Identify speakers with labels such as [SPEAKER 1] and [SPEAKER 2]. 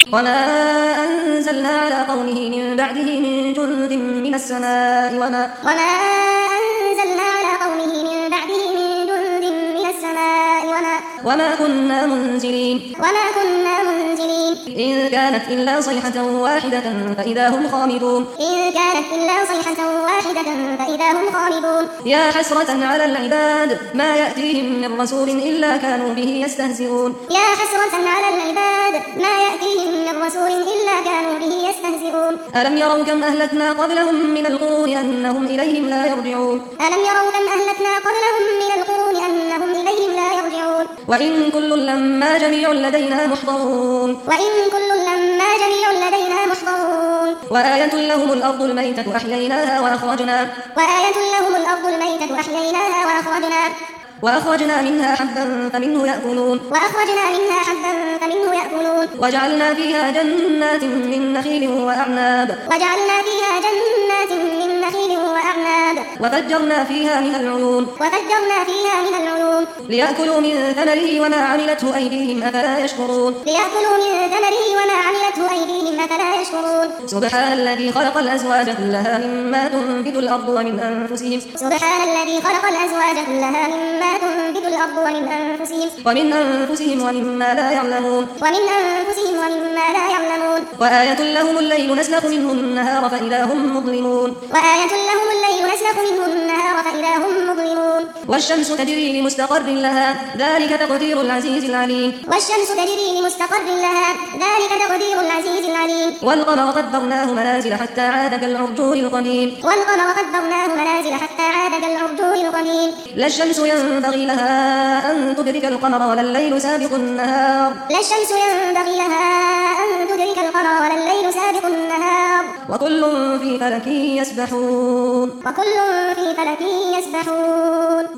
[SPEAKER 1] وما أنزلنا على قومه من بعده من جند من السماء وما أنزلنا على قومه من بعده من جند من السماء وما كنا منزلين إن كانت إلا صيحة واحدة فإذا هم خامدون يا حسرة على العباد ما يأتيهم من رسول إلا كانوا به يستهزئون ألم يروا كم أهلكنا قبلهم من القرون أنهم إليهم لا يرجعون وإن كل لما جميع لدينا محضرون وآية لهم الأرض الميتة أحييناها وأخرجنا منها حبا فمنه يأكلون وجعلنا فيها جنات من نخيل وأعناب وفجرنا فيها من العيون ليأكلوا من ثمره وما عملته أيديهم أفلا يشكرون سبحان الذي خلق الأزواج كلها مما تنبت الأرض ومن أنفسهم ومما لا يعلمون وآية لهم الليل نسلخ منه النهار فإذا هم مظلمون والشمس تجري لمستقر لها ذلك تقدير العزيز العليم والقمر قدرناه منازل حتى عاد كالعرجون القديم لا الشمس ينبغي لها أن تدرك القمر ولا الليل سابق النهار وكل في فلك يسبحون